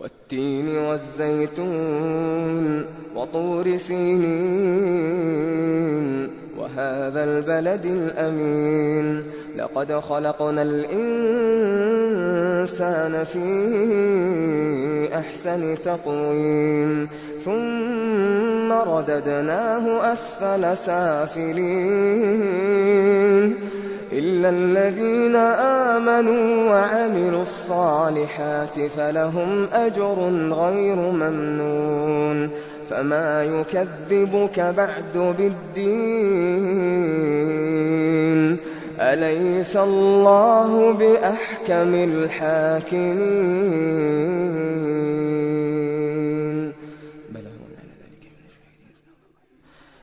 والتين والزيتون وطور سينين وهذا البلد الأمين لقد خلقنا الإنسان في أحسن تقويم ثم رددناه أسفل سافلين إلا الذين آمنوا وعملوا الصالحات فلهم أجر غير ممنون فما يكذبك بعد بالدين أليس الله بأحكم الحاكمين